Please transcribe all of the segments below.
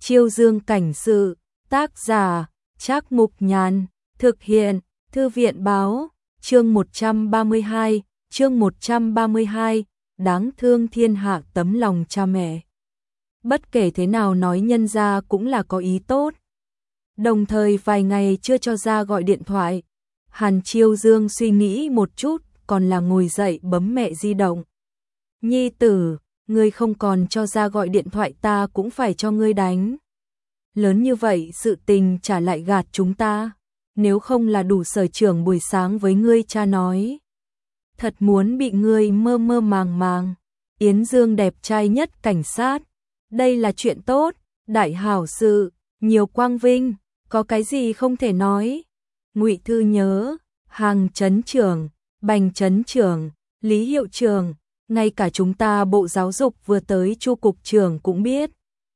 Chiêu Dương cảnh sự, tác giả, Trác Mục Nhàn, thực hiện, Thư viện báo, chương 132, đáng thương thiên hạ tấm lòng cha mẹ. Bất kể thế nào nói nhân gia cũng là có ý tốt. Đồng thời vài ngày chưa cho ra gọi điện thoại, Hàn Chiêu Dương suy nghĩ một chút, còn là ngồi dậy bấm mẹ di động. Nhi tử, ngươi không còn cho ra gọi điện thoại ta cũng phải cho ngươi đánh. Lớn như vậy sự tình trả lại gạt chúng ta, nếu không là đủ sở trưởng buổi sáng với ngươi cha nói. Thật muốn bị ngươi mơ mơ màng màng. Yến Dương đẹp trai nhất cảnh sát, đây là chuyện tốt, đại hảo sự, nhiều quang vinh, có cái gì không thể nói. Ngụy Thư nhớ, Hàng trấn trưởng, Bành trấn trưởng, Lý hiệu trưởng, ngay cả chúng ta Bộ Giáo dục vừa tới Chu cục trưởng cũng biết.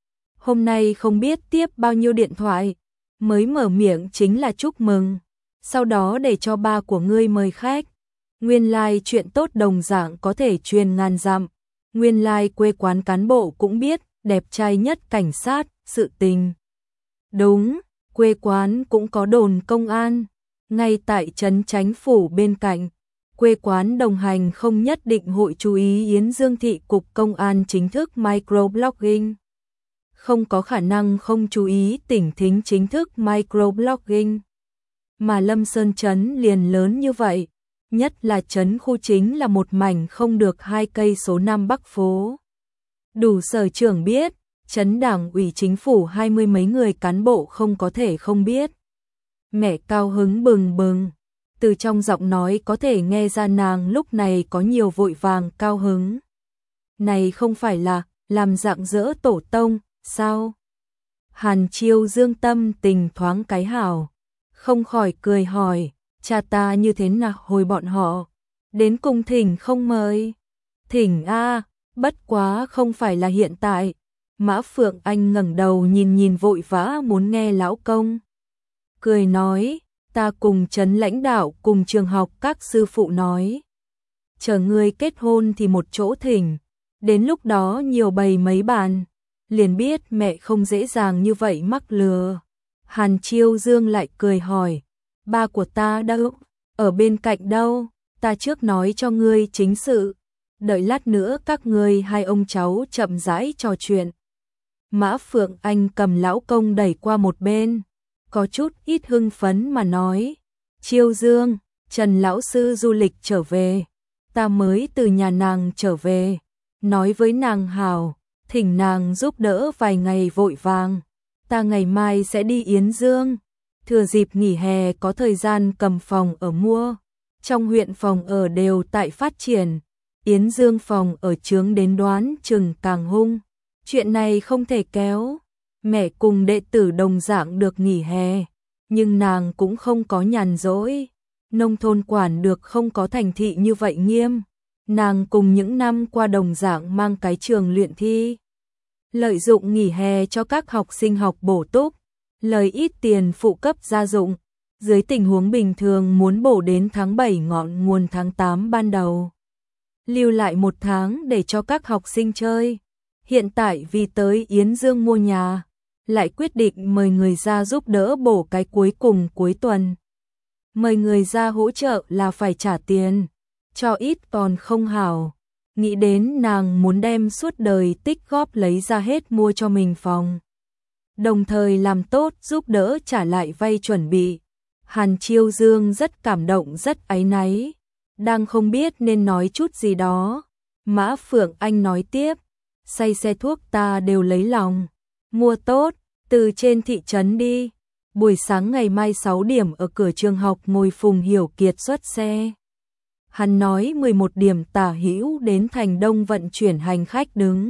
Hôm nay không biết tiếp bao nhiêu điện thoại, mới mở miệng chính là chúc mừng, sau đó để cho ba của ngươi mời khách. Nguyên lai chuyện tốt đồng dạng có thể truyền ngàn dặm, nguyên lai quê quán cán bộ cũng biết, đẹp trai nhất cảnh sát, sự tình. Đúng, quê quán cũng có đồn công an, ngay tại trấn Chánh phủ bên cạnh. Quê quán đồng hành không nhất định hội chú ý Yến Dương thị cục công an chính thức microblogging. Không có khả năng không chú ý tỉnh thính chính thức microblogging. Mà Lâm Sơn trấn liền lớn như vậy, nhất là trấn khu chính là một mảnh không được 2 cây số Nam Bắc phố. Đủ sở trưởng biết, trấn đảng ủy chính phủ 20 mấy người cán bộ không có thể không biết. Mẹ cao hứng bừng bừng, từ trong giọng nói có thể nghe ra nàng lúc này có nhiều vội vàng cao hứng. Này không phải là làm rạng rỡ tổ tông, sao? Hàn Chiêu Dương tâm tình thoáng cái hảo, không khỏi cười hỏi, cha ta như thế nào hồi bọn họ, đến cùng thỉnh không mời? Thỉnh a, bất quá không phải là hiện tại. Mã Phượng Anh ngẩng đầu nhìn vội vã muốn nghe lão công. Cười nói, ta cùng trấn lãnh đạo cùng trường học các sư phụ nói. Chờ ngươi kết hôn thì một chỗ thỉnh, đến lúc đó nhiều bày mấy bàn, liền biết mẹ không dễ dàng như vậy mắc lừa. Hàn Chiêu Dương lại cười hỏi, ba của ta đâu, ở bên cạnh đâu, ta trước nói cho ngươi chính sự, đợi lát nữa các ngươi hai ông cháu chậm rãi trò chuyện. Mã Phượng Anh cầm lão công đẩy qua một bên, có chút ít hưng phấn mà nói, Chiêu Dương, Trần lão sư du lịch trở về, ta mới từ nhà nàng trở về, nói với nàng hảo, thỉnh nàng giúp đỡ vài ngày vội vàng, ta ngày mai sẽ đi Yến Dương, thừa dịp nghỉ hè có thời gian cầm phòng ở mua, trong huyện phòng ở đều tại phát triển, Yến Dương phòng ở chướng đến đoán chừng càng hung, chuyện này không thể kéo. Mẹ cùng đệ tử đồng dạng được nghỉ hè, nhưng nàng cũng không có nhàn rỗi. Nông thôn quản được không có thành thị như vậy nghiêm. Nàng cùng những năm qua đồng dạng mang cái trường luyện thi. Lợi dụng nghỉ hè cho các học sinh học bổ túc, lời ít tiền phụ cấp gia dụng. Dưới tình huống bình thường muốn bổ đến tháng 7 ngọn nguồn tháng 8 ban đầu. Lưu lại 1 tháng để cho các học sinh chơi. Hiện tại vì tới Yến Dương mua nhà, lại quyết định mời người ra giúp đỡ bổ cái cuối cùng cuối tuần. Mời người ra hỗ trợ là phải trả tiền, cho ít còn không hảo. Nghĩ đến nàng muốn đem suốt đời tích góp lấy ra hết mua cho mình phòng. Đồng thời làm tốt giúp đỡ trả lại vay chuẩn bị. Hàn Chiêu Dương rất cảm động rất áy náy, đang không biết nên nói chút gì đó. Mã Phượng Anh nói tiếp, say xe thuốc ta đều lấy lòng, mua tốt, từ trên thị trấn đi, buổi sáng ngày mai 6 điểm ở cửa trường học ngồi Phùng Hiểu Kiệt xuất xe. Hắn nói 11 điểm tả hữu đến thành Đông vận chuyển hành khách đứng.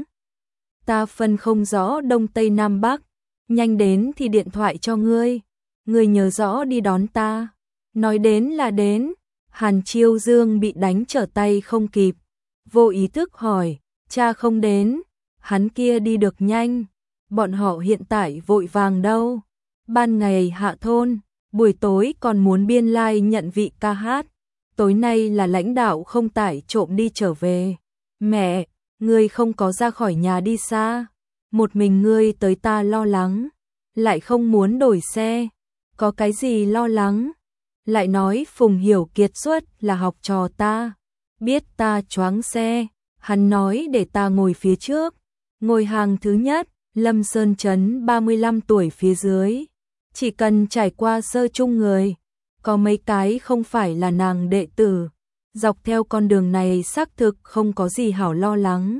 Ta phân không rõ Đông Tây Nam Bắc, nhanh đến thì điện thoại cho ngươi, ngươi nhớ rõ đi đón ta. Nói đến là đến, Hàn Chiêu Dương bị đánh trở tay không kịp, vô ý thức hỏi, cha không đến, hắn kia đi được nhanh, bọn họ hiện tại vội vàng đâu, ban ngày hạ thôn, buổi tối còn muốn biên lai like nhận vị ca hát, tối nay là lãnh đạo không tải trộm đi trở về. Mẹ, ngươi không có ra khỏi nhà đi xa, một mình ngươi tới ta lo lắng, lại không muốn đổi xe, có cái gì lo lắng? Lại nói Phùng Hiểu kiệt xuất là học trò ta, biết ta choáng xe, hắn nói để ta ngồi phía trước, ngồi hàng thứ nhất, Lâm Sơn Trấn 35 tuổi phía dưới, chỉ cần trải qua sơ chung người, có mấy cái không phải là nàng đệ tử, dọc theo con đường này xác thực không có gì hảo lo lắng.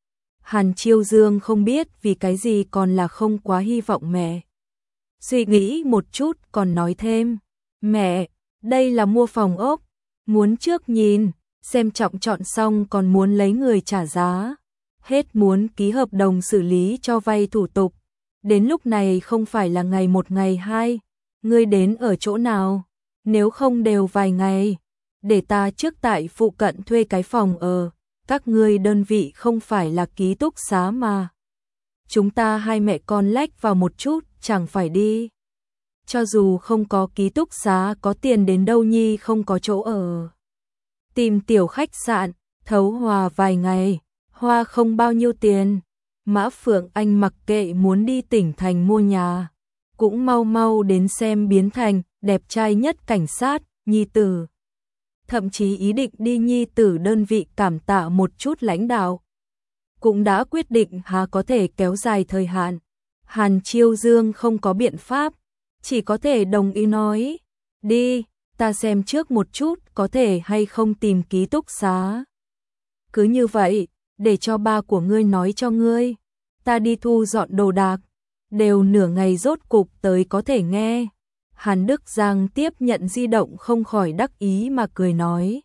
Hàn Chiêu Dương không biết vì cái gì còn là không quá hy vọng mẹ. Suy nghĩ một chút còn nói thêm, mẹ, đây là mua phòng ốc, muốn trước nhìn, xem trọng chọn xong còn muốn lấy người trả giá, hết muốn ký hợp đồng xử lý cho vay thủ tục. Đến lúc này không phải là ngày một ngày hai, ngươi đến ở chỗ nào, nếu không đều vài ngày, để ta trước tại phụ cận thuê cái phòng ở, các ngươi đơn vị không phải là ký túc xá mà. Chúng ta hai mẹ con lách vào một chút, chẳng phải đi. Cho dù không có ký túc xá có tiền đến đâu nhi không có chỗ ở. Tìm tiểu khách sạn, thấu hòa vài ngày, hoa không bao nhiêu tiền. Mã Phượng Anh mặc kệ muốn đi tỉnh thành mua nhà, cũng mau mau đến xem biến thành đẹp trai nhất cảnh sát, nhi tử. Thậm chí ý định đi nhi tử đơn vị cảm tạ một chút lãnh đạo. Cũng đã quyết định há có thể kéo dài thời hạn. Hàn Chiêu Dương không có biện pháp, chỉ có thể đồng ý nói, đi, ta xem trước một chút có thể hay không tìm ký túc xá. Cứ như vậy, để cho ba của ngươi nói cho ngươi, ta đi thu dọn đồ đạc, đều nửa ngày rốt cục tới có thể nghe. Hàn Đức Giang tiếp nhận di động không khỏi đắc ý mà cười nói.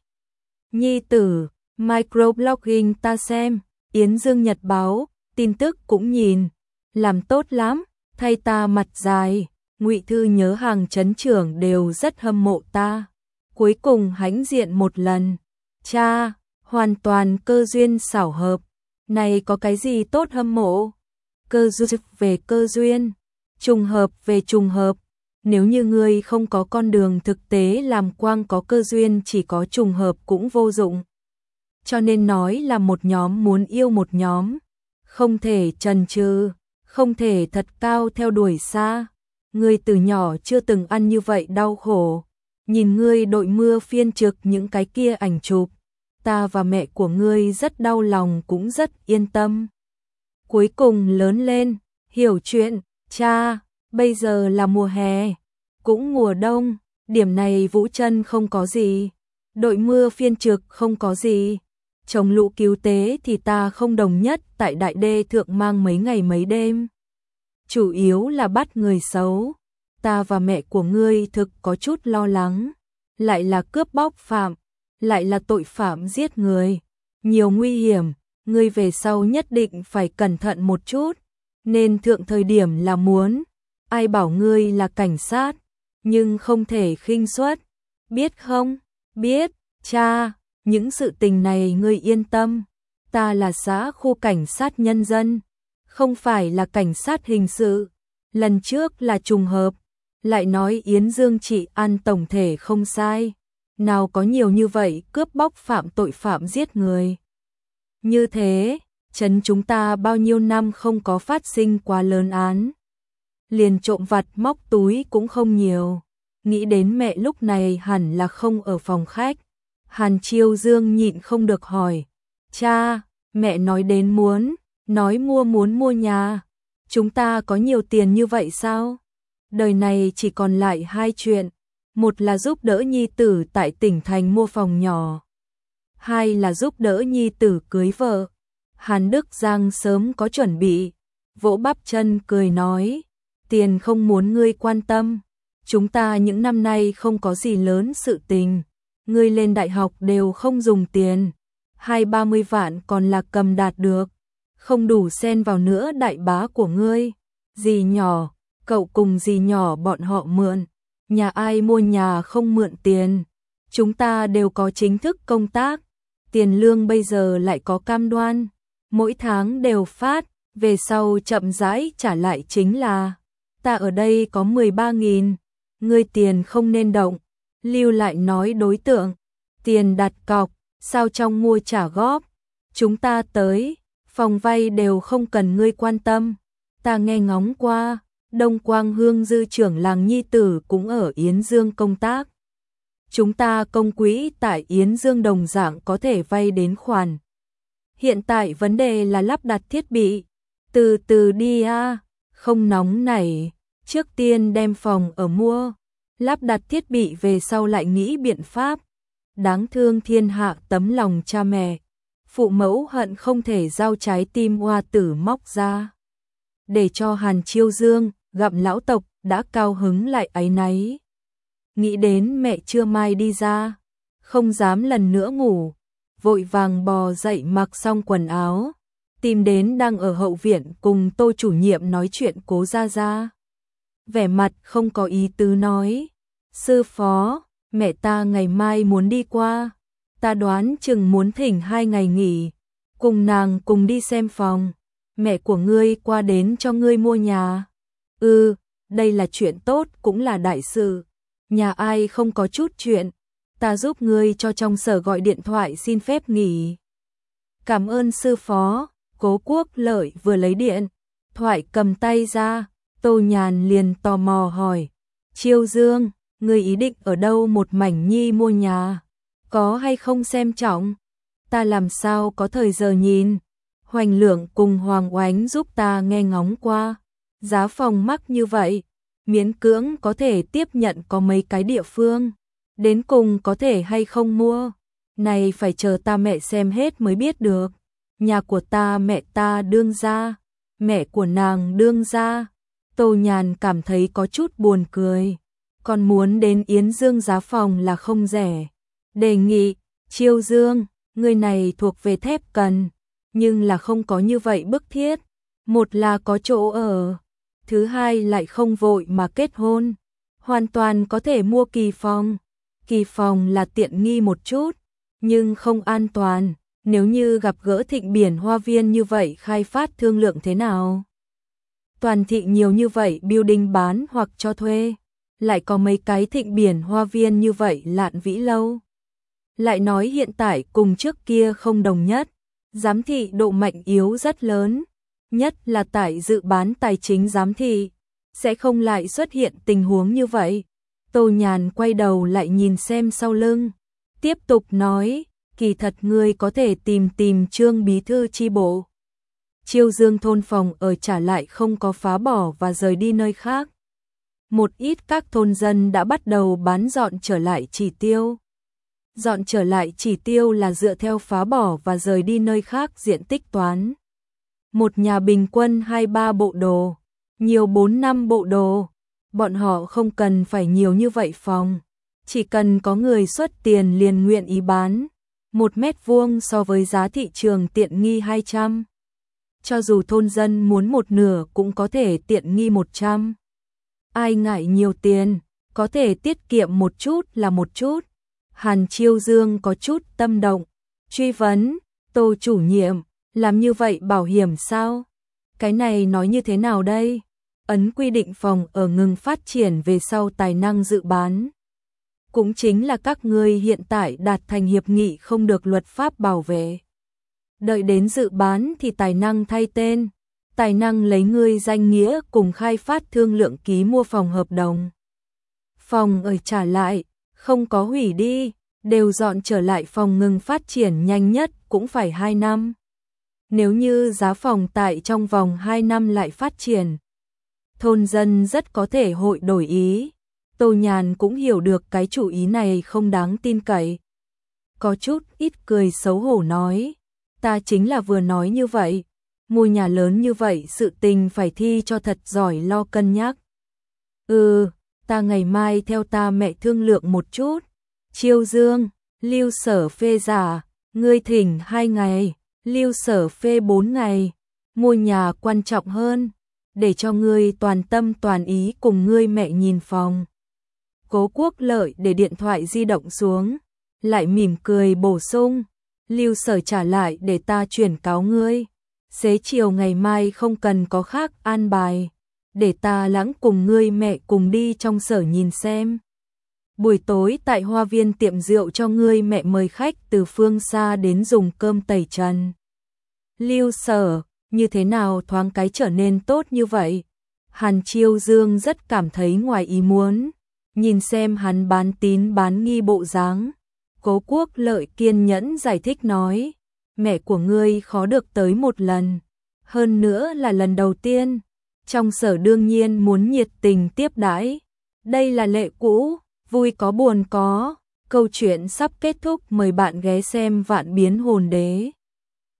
Nhi tử, microblogging ta xem, Yến Dương Nhật Báo, tin tức cũng nhìn, làm tốt lắm, thay ta mặt dài, Ngụy Thư nhớ hàng trấn trưởng đều rất hâm mộ ta. Cuối cùng hãnh diện một lần, cha, hoàn toàn cơ duyên xảo hợp, này có cái gì tốt hâm mộ? Cơ duyên về cơ duyên, trùng hợp về trùng hợp. Nếu như ngươi không có con đường thực tế làm quang có cơ duyên chỉ có trùng hợp cũng vô dụng. Cho nên nói là một nhóm muốn yêu một nhóm, không thể chần chừ, không thể thật cao theo đuổi xa. Ngươi từ nhỏ chưa từng ăn như vậy đau khổ, nhìn ngươi đội mưa phiên trực những cái kia ảnh chụp, ta và mẹ của ngươi rất đau lòng cũng rất yên tâm. Cuối cùng lớn lên, hiểu chuyện, cha. Bây giờ là mùa hè, cũng mùa đông, điểm này Vũ Chân không có gì, đội mưa phiên trực không có gì, chống lũ cứu tế thì ta không đồng nhất tại đại đê thượng mang mấy ngày mấy đêm. Chủ yếu là bắt người xấu, ta và mẹ của ngươi thực có chút lo lắng, lại là cướp bóc phạm, lại là tội phạm giết người, nhiều nguy hiểm, ngươi về sau nhất định phải cẩn thận một chút, nên thượng thời điểm là muốn. Ai bảo ngươi là cảnh sát, nhưng không thể khinh suất, biết không? Biết, cha, những sự tình này ngươi yên tâm, ta là xã khu cảnh sát nhân dân, không phải là cảnh sát hình sự, lần trước là trùng hợp, lại nói Yến Dương trị an tổng thể không sai, nào có nhiều như vậy cướp bóc phạm tội phạm giết người. Như thế, trấn chúng ta bao nhiêu năm không có phát sinh quá lớn án. Liền trộm vặt móc túi cũng không nhiều, nghĩ đến mẹ lúc này hẳn là không ở phòng khách. Hàn Chiêu Dương nhịn không được hỏi, cha, mẹ nói đến nói muốn mua nhà, chúng ta có nhiều tiền như vậy sao? Đời này chỉ còn lại hai chuyện, một là giúp đỡ nhi tử tại tỉnh thành mua phòng nhỏ, hai là giúp đỡ nhi tử cưới vợ. Hàn Đức Giang sớm có chuẩn bị, vỗ bắp chân cười nói, tiền không muốn ngươi quan tâm, chúng ta những năm nay không có gì lớn sự tình, ngươi lên đại học đều không dùng tiền, 20-30 vạn còn là cầm đạt được, không đủ xen vào nữa đại bá của ngươi, dì nhỏ, cậu cùng dì nhỏ bọn họ mượn, nhà ai mua nhà không mượn tiền, chúng ta đều có chính thức công tác, tiền lương bây giờ lại có cam đoan, mỗi tháng đều phát, về sau chậm rãi trả lại chính là, ta ở đây có 13.000, ngươi tiền không nên động, lưu lại nói đối tượng, tiền đặt cọc, sao trong mua trả góp, chúng ta tới, phòng vay đều không cần ngươi quan tâm. Ta nghe ngóng qua, Đông Quang Hương dư trưởng làng nhi tử cũng ở Yến Dương công tác. Chúng ta công quỹ tại Yến Dương đồng dạng có thể vay đến khoản. Hiện tại vấn đề là lắp đặt thiết bị. Từ từ đi a, không nóng nảy, trước tiên đem phòng ở mua, lắp đặt thiết bị về sau lại nghĩ biện pháp. Đáng thương thiên hạ tấm lòng cha mẹ, phụ mẫu hận không thể giao trái tim hoa tử móc ra. Để cho Hàn Chiêu Dương gặp lão tộc đã cao hứng lại áy náy. Nghĩ đến mẹ trưa mai đi ra, không dám lần nữa ngủ, vội vàng bò dậy mặc xong quần áo, tìm đến đang ở hậu viện cùng Tô chủ nhiệm nói chuyện Cố Gia Gia. Vẻ mặt không có ý tứ nói, sư phó, mẹ ta ngày mai muốn đi qua, ta đoán chừng muốn thỉnh 2 ngày nghỉ, cùng nàng cùng đi xem phòng, mẹ của ngươi qua đến cho ngươi mua nhà. Đây là chuyện tốt cũng là đại sự, nhà ai không có chút chuyện, ta giúp ngươi cho trong sở gọi điện thoại xin phép nghỉ. Cảm ơn sư phó. Cố Quốc Lợi vừa lấy điện thoại cầm tay ra, Tô Nhàn liền tò mò hỏi, Chiêu Dương, ngươi ý định ở đâu một mảnh nhi mua nhà, có hay không xem trọng? Ta làm sao có thời giờ nhìn. Hoành Lượng cùng Hoàng Oánh giúp ta nghe ngóng qua, giá phòng mắc như vậy, miễn cưỡng có thể tiếp nhận có mấy cái địa phương, đến cùng có thể hay không mua, này phải chờ ta mẹ xem hết mới biết được. Nhà của ta mẹ ta đương gia, mẹ của nàng đương gia. Tô Nhàn cảm thấy có chút buồn cười, còn muốn đến Yến Dương giá phòng là không rẻ. Đề nghị, Chiêu Dương, người này thuộc về thép cần, nhưng là không có như vậy bức thiết. Một là có chỗ ở, thứ hai lại không vội mà kết hôn, hoàn toàn có thể mua kỳ phòng. Kỳ phòng là tiện nghi một chút, nhưng không an toàn. Nếu như gặp gỡ Thịnh Biển Hoa Viên như vậy khai phát thương lượng thế nào? Toàn thị nhiều như vậy building bán hoặc cho thuê, lại có mấy cái Thịnh Biển Hoa Viên như vậy Lạn Vĩ Lâu. Lại nói hiện tại cùng trước kia không đồng nhất, giám thị độ mạnh yếu rất lớn, nhất là tại dự bán tài chính giám thị, sẽ không lại xuất hiện tình huống như vậy. Tô Nhàn quay đầu lại nhìn xem sau lưng, tiếp tục nói, kỳ thật ngươi có thể tìm Trương bí thư chi bộ. Chiêu Dương thôn phòng ở trả lại không có phá bỏ và rời đi nơi khác. Một ít các thôn dân đã bắt đầu bán dọn trở lại chỉ tiêu. Dọn trở lại chỉ tiêu là dựa theo phá bỏ và rời đi nơi khác diện tích toán. Một nhà bình quân 2-3 bộ đồ, nhiều 4-5 bộ đồ. Bọn họ không cần phải nhiều như vậy phòng, chỉ cần có người xuất tiền liền nguyện ý bán. 1 mét vuông so với giá thị trường tiện nghi 200. Cho dù thôn dân muốn một nửa cũng có thể tiện nghi 100. Ai ngại nhiều tiền, có thể tiết kiệm một chút là một chút. Hàn Chiêu Dương có chút tâm động, truy vấn, Tô chủ nhiệm, làm như vậy bảo hiểm sao? Cái này nói như thế nào đây? Ấn quy định phòng ở ngừng phát triển về sau tài năng dự bán. Cũng chính là các ngươi hiện tại đạt thành hiệp nghị không được luật pháp bảo vệ. Đợi đến dự bán thì tài năng thay tên, tài năng lấy ngươi danh nghĩa cùng khai phát thương lượng ký mua phòng hợp đồng. Phòng ở trả lại, không có hủy đi, đều dọn trở lại phòng ngừng phát triển nhanh nhất cũng phải 2 năm. Nếu như giá phòng tại trong vòng 2 năm lại phát triển, thôn dân rất có thể hội đổi ý. Tô Nhàn cũng hiểu được cái chủ ý này không đáng tin cậy. Có chút ít cười xấu hổ nói, ta chính là vừa nói như vậy, mua nhà lớn như vậy sự tình phải thi cho thật giỏi lo cân nhắc. Ta ngày mai theo ta mẹ thương lượng một chút. Chiêu Dương, Lưu Sở phê giả, ngươi thỉnh 2 ngày, Lưu Sở phê 4 ngày, mua nhà quan trọng hơn, để cho ngươi toàn tâm toàn ý cùng ngươi mẹ nhìn phòng. Cố Quốc Lợi để điện thoại di động xuống, lại mỉm cười bổ sung, Lưu Sở trả lại để ta chuyển cáo ngươi, xế chiều ngày mai không cần có khác an bài, để ta lãng cùng ngươi mẹ cùng đi trong sở nhìn xem. Buổi tối tại Hoa Viên tiệm rượu cho ngươi mẹ mời khách từ phương xa đến dùng cơm tẩy trần. Lưu Sở, như thế nào thoáng cái trở nên tốt như vậy? Hàn Chiêu Dương rất cảm thấy ngoài ý muốn, nhìn xem hắn bán tín bán nghi bộ dáng. Cố Quốc Lợi kiên nhẫn giải thích nói, mẹ của ngươi khó được tới một lần, hơn nữa là lần đầu tiên, trong sở đương nhiên muốn nhiệt tình tiếp đãi. Đây là lệ cũ, vui có buồn có. Câu chuyện sắp kết thúc, mời bạn ghé xem Vạn Biến Hồn Đế.